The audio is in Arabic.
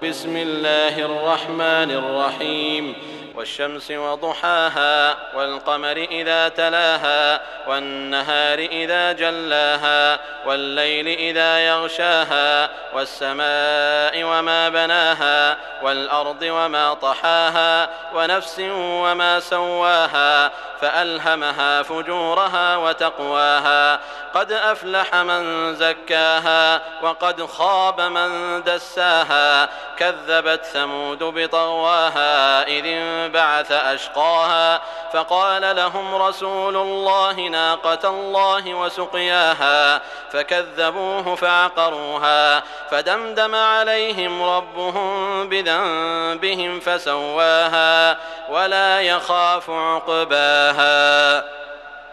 بسم الله الرحمن الرحيم والشمس وضحاها والقمر إذا تلاها والنهار إذا جلاها والليل إذا يغشاها والسماء وما بناها والأرض وما طحاها ونفس وما سواها فألهمها فجورها وتقواها قد أفلح من زكاها وقد خاب من دساها كذبت ثمود بطغواها إذ انبعث أشقاها فقال لهم رسول الله ناقة الله وسقياها فكذبوه فعقروها فدمدم عليهم ربهم بذنبهم فسواها ولا يخاف عقباها.